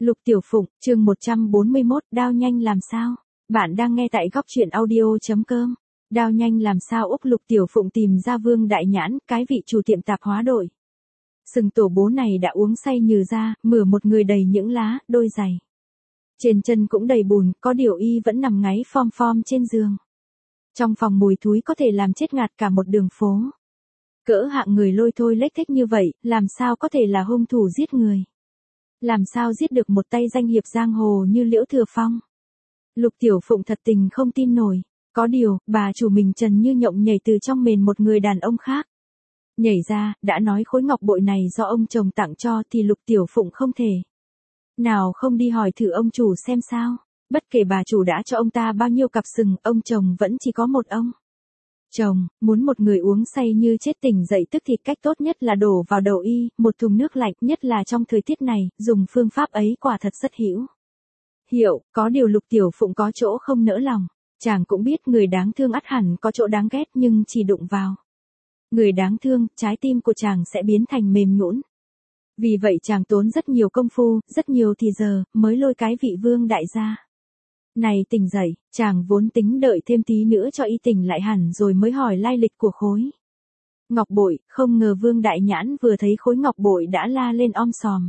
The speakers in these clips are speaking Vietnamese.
Lục Tiểu Phụng, chương 141, đao nhanh làm sao? Bạn đang nghe tại góc truyện audio.com. Đao nhanh làm sao Úc Lục Tiểu Phụng tìm ra Vương Đại Nhãn, cái vị chủ tiệm tạp hóa đội. Sừng tổ bố này đã uống say nhừ ra, mửa một người đầy những lá, đôi giày. Trên chân cũng đầy bùn, có điều y vẫn nằm ngáy phom phom trên giường. Trong phòng mùi thúi có thể làm chết ngạt cả một đường phố. Cỡ hạng người lôi thôi lếch thếch như vậy, làm sao có thể là hung thủ giết người? Làm sao giết được một tay danh hiệp giang hồ như Liễu Thừa Phong? Lục Tiểu Phụng thật tình không tin nổi. Có điều, bà chủ mình trần như nhộng nhảy từ trong mền một người đàn ông khác. Nhảy ra, đã nói khối ngọc bội này do ông chồng tặng cho thì Lục Tiểu Phụng không thể. Nào không đi hỏi thử ông chủ xem sao. Bất kể bà chủ đã cho ông ta bao nhiêu cặp sừng, ông chồng vẫn chỉ có một ông. Chồng, muốn một người uống say như chết tỉnh dậy tức thì cách tốt nhất là đổ vào đầu y, một thùng nước lạnh, nhất là trong thời tiết này, dùng phương pháp ấy quả thật rất hữu hiệu, có điều Lục Tiểu Phụng có chỗ không nỡ lòng. Chàng cũng biết người đáng thương ắt hẳn có chỗ đáng ghét nhưng chỉ đụng vào người đáng thương, trái tim của chàng sẽ biến thành mềm nhũn. Vì vậy chàng tốn rất nhiều công phu, rất nhiều thì giờ, mới lôi cái vị Vương đại gia này tỉnh dậy. Chàng vốn tính đợi thêm tí nữa cho y tỉnh lại hẳn rồi mới hỏi lai lịch của khối ngọc bội, không ngờ Vương Đại Nhãn vừa thấy khối ngọc bội đã la lên om sòm.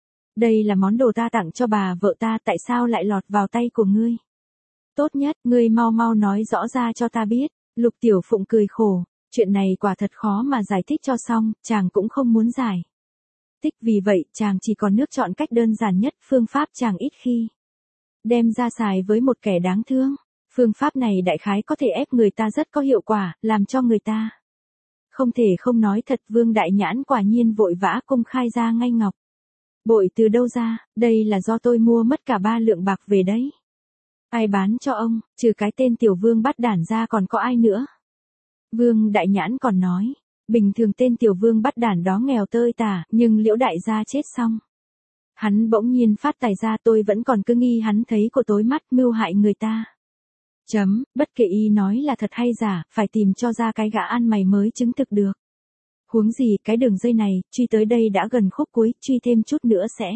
Đây là món đồ ta tặng cho bà vợ ta, tại sao lại lọt vào tay của ngươi? Tốt nhất, ngươi mau mau nói rõ ra cho ta biết. Lục Tiểu Phụng cười khổ, chuyện này quả thật khó mà giải thích cho xong, chàng cũng không muốn giải thích, vì vậy chàng chỉ còn nước chọn cách đơn giản nhất, phương pháp chàng ít khi đem ra xài với một kẻ đáng thương. Phương pháp này đại khái có thể ép người ta rất có hiệu quả, làm cho người ta không thể không nói thật. Vương Đại Nhãn quả nhiên vội vã công khai ra ngay ngọc bội từ đâu ra, đây là do tôi mua mất cả 3 lượng bạc về đấy. Ai bán cho ông, trừ cái tên tiểu Vương bắt đản ra còn có ai nữa? Vương Đại Nhãn còn nói, bình thường tên tiểu Vương bắt đản đó nghèo tơi tả, nhưng Liễu đại gia chết xong, hắn bỗng nhiên phát tài ra, tôi vẫn còn cứ nghi hắn thấy của tối mắt mưu hại người ta. Bất kể y nói là thật hay giả, phải tìm cho ra cái gã ăn mày mới chứng thực được. Huống gì cái đường dây này, truy tới đây đã gần khúc cuối, truy thêm chút nữa sẽ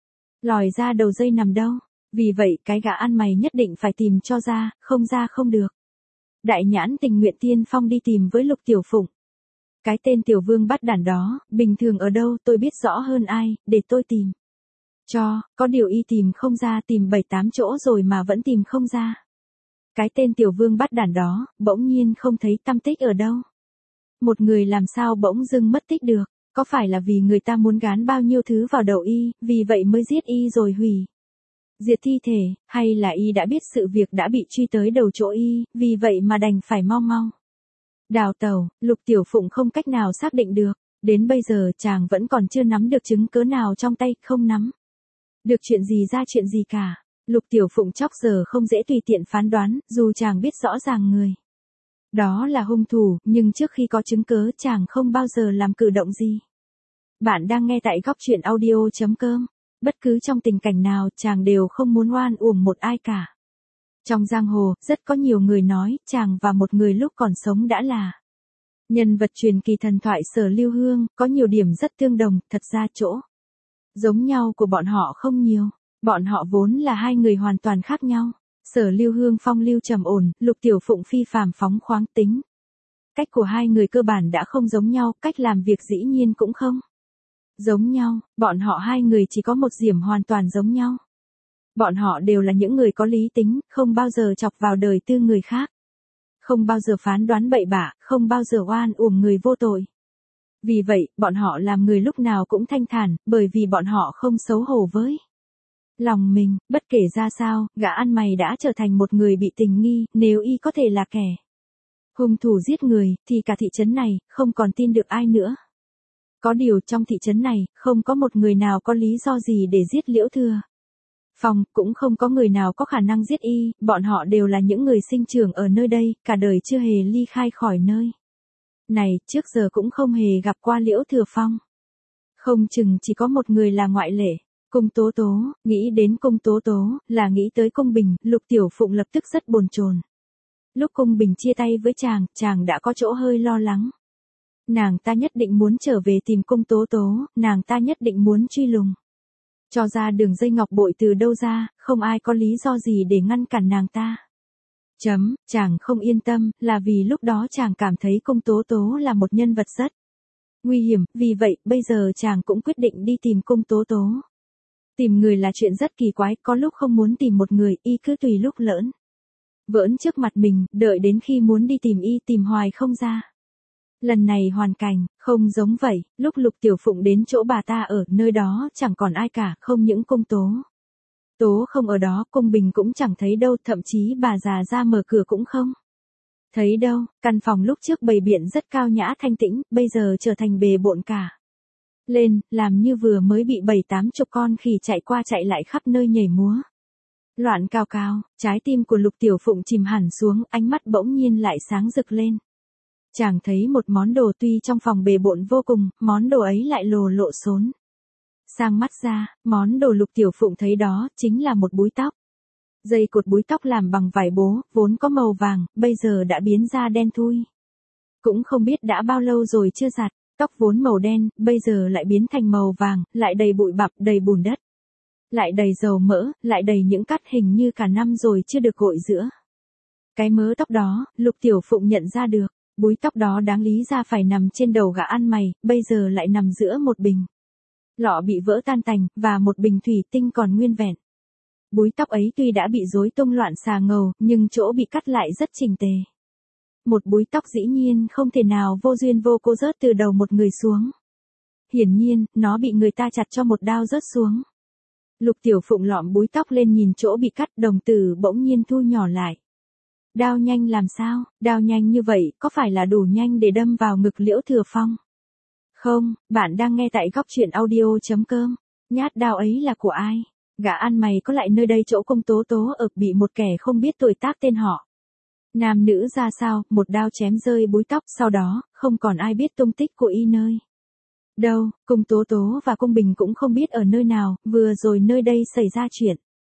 lòi ra đầu dây nằm đâu. Vì vậy cái gã ăn mày nhất định phải tìm cho ra không được. Đại Nhãn tình nguyện tiên phong đi tìm với Lục Tiểu Phụng. Cái tên tiểu Vương bắt đản đó, bình thường ở đâu tôi biết rõ hơn ai, để tôi tìm cho, có điều y tìm không ra, tìm 7-8 chỗ rồi mà vẫn tìm không ra. Cái tên tiểu Vương bắt đản đó, bỗng nhiên không thấy tăm tích ở đâu. Một người làm sao bỗng dưng mất tích được, có phải là vì người ta muốn gán bao nhiêu thứ vào đầu y, vì vậy mới giết y rồi hủy diệt thi thể, hay là y đã biết sự việc đã bị truy tới đầu chỗ y, vì vậy mà đành phải mau mau đào tẩu. Lục Tiểu Phụng không cách nào xác định được, đến bây giờ chàng vẫn còn chưa nắm được chứng cớ nào trong tay, không nắm được chuyện gì ra chuyện gì cả. Lục Tiểu Phụng chốc giờ không dễ tùy tiện phán đoán, dù chàng biết rõ ràng người đó là hung thủ, nhưng trước khi có chứng cớ chàng không bao giờ làm cử động gì. Bạn đang nghe tại góc truyện audio.com. Bất cứ trong tình cảnh nào chàng đều không muốn oan uổng một ai cả. Trong giang hồ, rất có nhiều người nói, chàng và một người lúc còn sống đã là nhân vật truyền kỳ thần thoại Sở Lưu Hương, có nhiều điểm rất tương đồng, thật ra chỗ giống nhau của bọn họ không nhiều. Bọn họ vốn là hai người hoàn toàn khác nhau. Sở Lưu Hương phong lưu trầm ổn, Lục Tiểu Phụng phi phàm phóng khoáng tính. Cách của hai người cơ bản đã không giống nhau, cách làm việc dĩ nhiên cũng không giống nhau, bọn họ hai người chỉ có một điểm hoàn toàn giống nhau. Bọn họ đều là những người có lý tính, không bao giờ chọc vào đời tư người khác. Không bao giờ phán đoán bậy bạ, không bao giờ oan uổng người vô tội. Vì vậy, bọn họ làm người lúc nào cũng thanh thản, bởi vì bọn họ không xấu hổ với lòng mình. Bất kể ra sao, gã ăn mày đã trở thành một người bị tình nghi, nếu y có thể là kẻ hung thủ giết người, thì cả thị trấn này, không còn tin được ai nữa. Có điều trong thị trấn này, không có một người nào có lý do gì để giết Liễu Thừa Phong, cũng không có người nào có khả năng giết y, bọn họ đều là những người sinh trưởng ở nơi đây, cả đời chưa hề ly khai khỏi nơi này, trước giờ cũng không hề gặp qua Liễu Thừa Phong. Không chừng chỉ có một người là ngoại lệ. Cung Tố Tố, nghĩ đến Cung Tố Tố, là nghĩ tới Cung Bình, Lục Tiểu Phụng lập tức rất bồn chồn. Lúc Cung Bình chia tay với chàng đã có chỗ hơi lo lắng. Nàng ta nhất định muốn trở về tìm Cung Tố Tố, nàng ta nhất định muốn truy lùng Cho ra đường dây ngọc bội từ đâu ra, không ai có lý do gì để ngăn cản nàng ta. Chàng không yên tâm, là vì lúc đó chàng cảm thấy Cung Tố Tố là một nhân vật rất nguy hiểm, vì vậy, bây giờ chàng cũng quyết định đi tìm Cung Tố Tố. Tìm người là chuyện rất kỳ quái, có lúc không muốn tìm một người, y cứ tùy lúc lỡn vỡn trước mặt mình, đợi đến khi muốn đi tìm y tìm hoài không ra. Lần này hoàn cảnh, không giống vậy, lúc Lục Tiểu Phụng đến chỗ bà ta ở, nơi đó chẳng còn ai cả, không những Cung Tố Tố không ở đó, Cung Bình cũng chẳng thấy đâu, thậm chí bà già ra mở cửa cũng không thấy đâu, căn phòng lúc trước bày biện rất cao nhã thanh tĩnh, bây giờ trở thành bề bộn cả lên, làm như vừa mới bị 7-8 chục con khỉ chạy qua chạy lại khắp nơi nhảy múa. Loạn cao cao, trái tim của Lục Tiểu Phụng chìm hẳn xuống, ánh mắt bỗng nhiên lại sáng rực lên. Chàng thấy một món đồ tuy trong phòng bề bộn vô cùng, món đồ ấy lại lộ xốn sang mắt ra, món đồ Lục Tiểu Phụng thấy đó, chính là một búi tóc. Dây cột búi tóc làm bằng vải bố, vốn có màu vàng, bây giờ đã biến ra đen thui. Cũng không biết đã bao lâu rồi chưa giặt, tóc vốn màu đen, bây giờ lại biến thành màu vàng, lại đầy bụi bặm, đầy bùn đất. Lại đầy dầu mỡ, lại đầy những cắt hình như cả năm rồi chưa được gội rửa. Cái mớ tóc đó, Lục Tiểu Phụng nhận ra được, búi tóc đó đáng lý ra phải nằm trên đầu gã ăn mày, bây giờ lại nằm giữa một bình lọ bị vỡ tan tành, và một bình thủy tinh còn nguyên vẹn. Búi tóc ấy tuy đã bị rối tung loạn xà ngầu, nhưng chỗ bị cắt lại rất chỉnh tề. Một búi tóc dĩ nhiên không thể nào vô duyên vô cớ rớt từ đầu một người xuống. Hiển nhiên, nó bị người ta chặt cho một đao rớt xuống. Lục Tiểu Phụng lọm búi tóc lên nhìn chỗ bị cắt, đồng tử bỗng nhiên thu nhỏ lại. Đao nhanh làm sao, đao nhanh như vậy, có phải là đủ nhanh để đâm vào ngực Liễu Thừa Phong? Không, bạn đang nghe tại góc truyện audio.com. Nhát đao ấy là của ai? Gã ăn mày có lại nơi đây chỗ Cung Tố Tố ở, bị một kẻ không biết tuổi tác tên họ nam nữ ra sao, một đao chém rơi búi tóc, sau đó, không còn ai biết tung tích của y nơi đâu, Cung Tố Tố và Cung Bình cũng không biết ở nơi nào, vừa rồi nơi đây xảy ra chuyện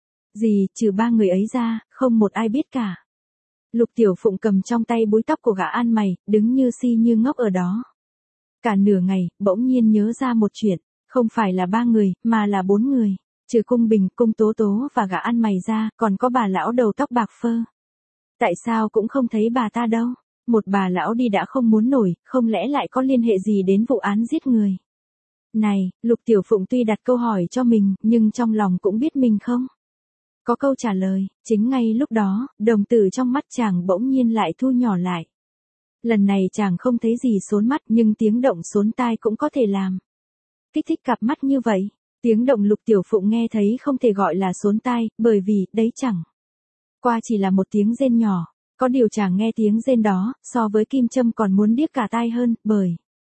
gì, trừ ba người ấy ra, không một ai biết cả. Lục Tiểu Phụng cầm trong tay búi tóc của gã ăn mày, đứng như si như ngốc ở đó. Cả nửa ngày, bỗng nhiên nhớ ra một chuyện, không phải là 3 người, mà là 4 người, trừ Cung Bình, Cung Tố Tố và gã ăn mày ra, còn có bà lão đầu tóc bạc phơ. Tại sao cũng không thấy bà ta đâu? Một bà lão đi đã không muốn nổi, không lẽ lại có liên hệ gì đến vụ án giết người? Này, Lục Tiểu Phụng tuy đặt câu hỏi cho mình, nhưng trong lòng cũng biết mình không có câu trả lời. Chính ngay lúc đó, đồng tử trong mắt chàng bỗng nhiên lại thu nhỏ lại. Lần này chàng không thấy gì xốn mắt, nhưng tiếng động xốn tai cũng có thể làm kích thích cặp mắt như vậy. Tiếng động Lục Tiểu Phụng nghe thấy không thể gọi là xốn tai, bởi vì, đấy chẳng qua chỉ là một tiếng rên nhỏ. Có điều chàng nghe tiếng rên đó, so với kim châm còn muốn điếc cả tai hơn, bởi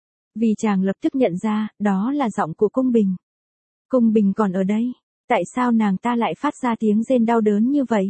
vì chàng lập tức nhận ra, đó là giọng của Cung Bình. Cung Bình còn ở đây. Tại sao nàng ta lại phát ra tiếng rên đau đớn như vậy?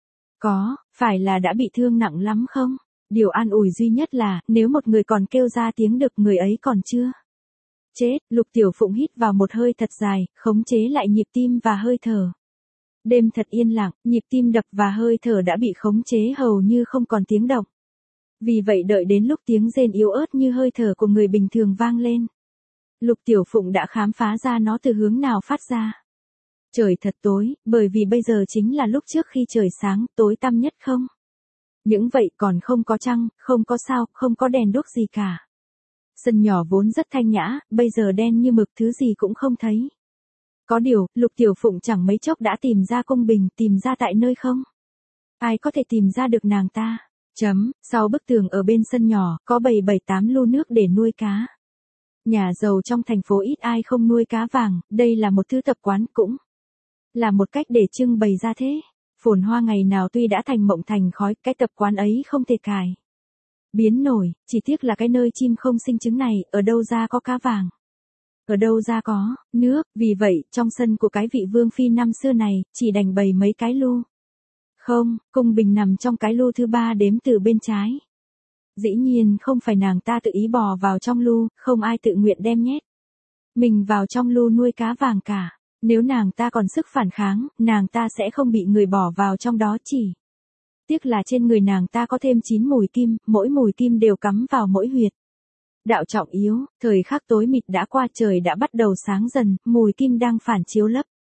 Phải là đã bị thương nặng lắm không? Điều an ủi duy nhất là, nếu một người còn kêu ra tiếng được, người ấy còn chưa chết. Lục Tiểu Phụng hít vào một hơi thật dài, khống chế lại nhịp tim và hơi thở. Đêm thật yên lặng, nhịp tim đập và hơi thở đã bị khống chế hầu như không còn tiếng động. Vì vậy đợi đến lúc tiếng rên yếu ớt như hơi thở của người bình thường vang lên, Lục Tiểu Phụng đã khám phá ra nó từ hướng nào phát ra. Trời thật tối, bởi vì bây giờ chính là lúc trước khi trời sáng, tối tăm nhất không? Những vậy còn không có trăng, không có sao, không có đèn đuốc gì cả. Sân nhỏ vốn rất thanh nhã, bây giờ đen như mực, thứ gì cũng không thấy. Có điều, Lục Tiểu Phụng chẳng mấy chốc đã tìm ra Cung Bình, tìm ra tại nơi không? Ai có thể tìm ra được nàng ta? Sau bức tường ở bên sân nhỏ, có 7-8 lu nước để nuôi cá. Nhà giàu trong thành phố ít ai không nuôi cá vàng, đây là một thứ tập quán, cũng là một cách để trưng bày ra thế. Phồn hoa ngày nào tuy đã thành mộng thành khói, cái tập quán ấy không thể cải biến nổi, chỉ tiếc là cái nơi chim không sinh trứng này, ở đâu ra có cá vàng? Ở đâu ra có nước? Vì vậy, trong sân của cái vị vương phi năm xưa này, chỉ đành bày mấy cái lu. Không, Cung Bình nằm trong cái lu thứ 3 đếm từ bên trái. Dĩ nhiên không phải nàng ta tự ý bò vào trong lu, không ai tự nguyện đem nhét mình vào trong lu nuôi cá vàng cả. Nếu nàng ta còn sức phản kháng, nàng ta sẽ không bị người bỏ vào trong đó, chỉ tiếc là trên người nàng ta có thêm 9 mùi kim, mỗi mùi kim đều cắm vào mỗi huyệt đạo trọng yếu. Thời khắc tối mịt đã qua, trời đã bắt đầu sáng dần, mùi kim đang phản chiếu lấp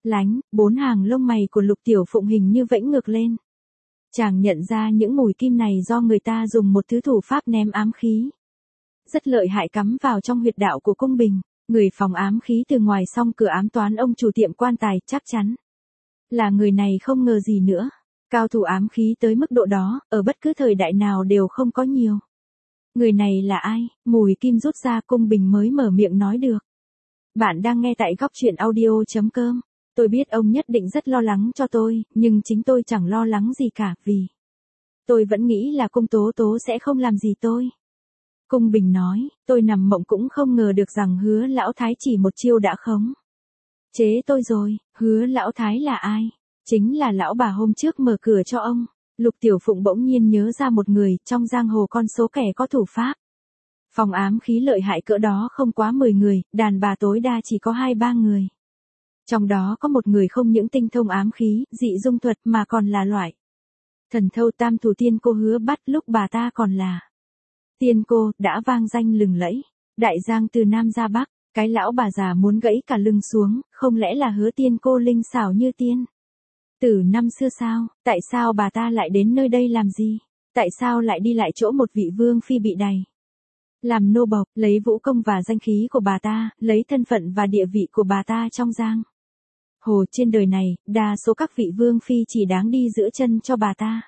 Lánh, 4 hàng lông mày của Lục Tiểu Phụng hình như vẫy ngược lên. Chàng nhận ra những mùi kim này do người ta dùng một thứ thủ pháp ném ám khí rất lợi hại cắm vào trong huyệt đạo của cung bình. Người phòng ám khí từ ngoài xong cửa ám toán ông chủ tiệm quan tài, chắc chắn là người này không ngờ gì nữa. Cao thủ ám khí tới mức độ đó, ở bất cứ thời đại nào đều không có nhiều. Người này là ai? Mùi kim rút ra, cung bình mới mở miệng nói được. Bạn đang nghe tại góc truyện audio.com. Tôi biết ông nhất định rất lo lắng cho tôi, nhưng chính tôi chẳng lo lắng gì cả, vì tôi vẫn nghĩ là cung Tố Tố sẽ không làm gì tôi. Cung bình nói, tôi nằm mộng cũng không ngờ được rằng Hứa Lão Thái chỉ một chiêu đã khống chế tôi rồi. Hứa Lão Thái là ai? Chính là lão bà hôm trước mở cửa cho ông. Lục Tiểu Phụng bỗng nhiên nhớ ra một người, trong giang hồ con số kẻ có thủ pháp phòng ám khí lợi hại cỡ đó không quá 10 người, đàn bà tối đa chỉ có 2-3 người. Trong đó có một người không những tinh thông ám khí, dị dung thuật mà còn là loại thần thâu tam thủ tiên cô Hứa Bắt, lúc bà ta còn là tiên cô, đã vang danh lừng lẫy. Đại giang từ Nam ra Bắc, cái lão bà già muốn gãy cả lưng xuống, không lẽ là Hứa tiên cô linh xảo như tiên từ năm xưa sao? Tại sao bà ta lại đến nơi đây làm gì? Tại sao lại đi lại chỗ một vị vương phi bị đày làm nô bộc, lấy vũ công và danh khí của bà ta, lấy thân phận và địa vị của bà ta trong giang hồ trên đời này, đa số các vị vương phi chỉ đáng đi giữa chân cho bà ta.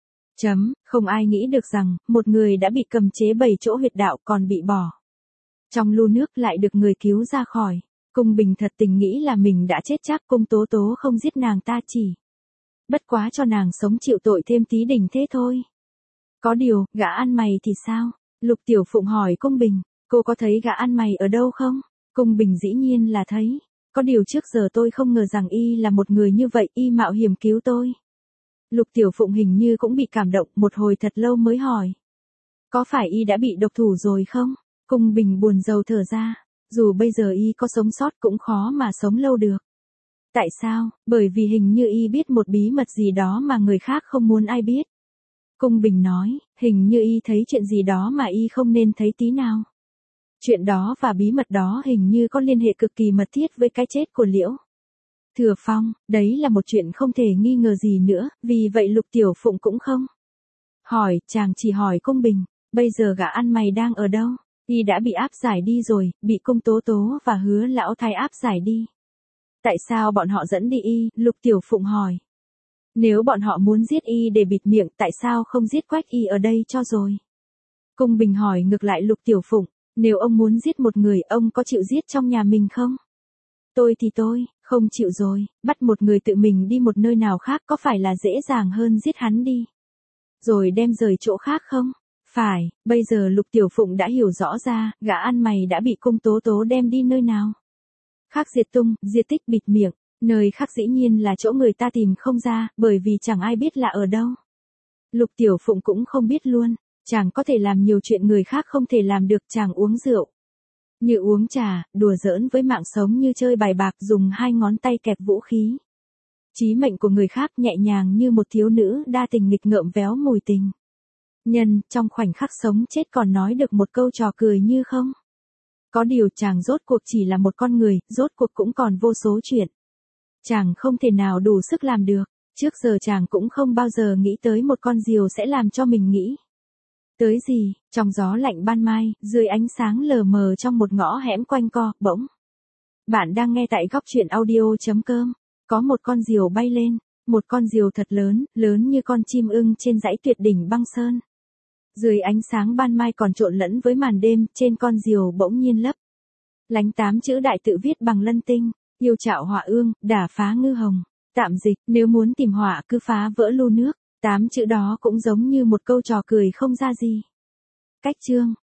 Không ai nghĩ được rằng, một người đã bị cầm chế 7 chỗ huyệt đạo còn bị bỏ trong lu nước lại được người cứu ra khỏi. Cung bình thật tình nghĩ là mình đã chết chắc. Cung Tố Tố không giết nàng ta, chỉ bất quá cho nàng sống chịu tội thêm tí đỉnh thế thôi. Có điều, gã ăn mày thì sao? Lục Tiểu Phụng hỏi cung bình, cô có thấy gã ăn mày ở đâu không? Cung bình dĩ nhiên là thấy. Có điều trước giờ tôi không ngờ rằng y là một người như vậy, y mạo hiểm cứu tôi. Lục Tiểu Phụng hình như cũng bị cảm động, một hồi thật lâu mới hỏi. Có phải y đã bị độc thủ rồi không? Cung bình buồn rầu thở ra. Dù bây giờ y có sống sót cũng khó mà sống lâu được. Tại sao? Bởi vì hình như y biết một bí mật gì đó mà người khác không muốn ai biết. Cung bình nói, hình như y thấy chuyện gì đó mà y không nên thấy tí nào. Chuyện đó và bí mật đó hình như có liên hệ cực kỳ mật thiết với cái chết của Liễu Thừa Phong. Đấy là một chuyện không thể nghi ngờ gì nữa, vì vậy Lục Tiểu Phụng cũng không hỏi, chàng chỉ hỏi cung bình, bây giờ gã ăn mày đang ở đâu? Y đã bị áp giải đi rồi, bị cung Tố Tố và Hứa Lão Thái áp giải đi. Tại sao bọn họ dẫn đi y? Lục Tiểu Phụng hỏi. Nếu bọn họ muốn giết y để bịt miệng, tại sao không giết Quách y ở đây cho rồi? Cung bình hỏi ngược lại Lục Tiểu Phụng, nếu ông muốn giết một người, ông có chịu giết trong nhà mình không? Tôi thì tôi không chịu rồi. Bắt một người tự mình đi một nơi nào khác có phải là dễ dàng hơn giết hắn đi rồi đem rời chỗ khác không? Phải. Bây giờ Lục Tiểu Phụng đã hiểu rõ ra, gã ăn mày đã bị cung Tố Tố đem đi nơi nào. Khác diệt tung, diệt tích, bịt miệng. Nơi khác dĩ nhiên là chỗ người ta tìm không ra, bởi vì chẳng ai biết là ở đâu. Lục Tiểu Phụng cũng không biết luôn. Chàng có thể làm nhiều chuyện người khác không thể làm được. Chàng uống rượu như uống trà, đùa giỡn với mạng sống như chơi bài bạc, dùng 2 ngón tay kẹp vũ khí chí mệnh của người khác, nhẹ nhàng như một thiếu nữ đa tình nghịch ngợm véo mùi tình nhân, trong khoảnh khắc sống chết còn nói được một câu trò cười như không. Có điều chàng rốt cuộc chỉ là một con người, rốt cuộc cũng còn vô số chuyện chàng không thể nào đủ sức làm được. Trước giờ chàng cũng không bao giờ nghĩ tới một con diều sẽ làm cho mình nghĩ tới gì. Trong gió lạnh ban mai, dưới ánh sáng lờ mờ trong một ngõ hẻm quanh co, bỗng. Bạn đang nghe tại góc truyện audio.com. Có một con diều bay lên, một con diều thật lớn, lớn như con chim ưng trên dãy tuyệt đỉnh băng sơn. Dưới ánh sáng ban mai còn trộn lẫn với màn đêm, trên con diều bỗng nhiên lấp lánh 8 chữ đại tự viết bằng lân tinh, yêu trạo họa ương, đả phá ngư hồng. Tạm dịch, nếu muốn tìm họa cứ phá vỡ lu nước. 8 chữ đó cũng giống như một câu trò cười không ra gì. Cách chương,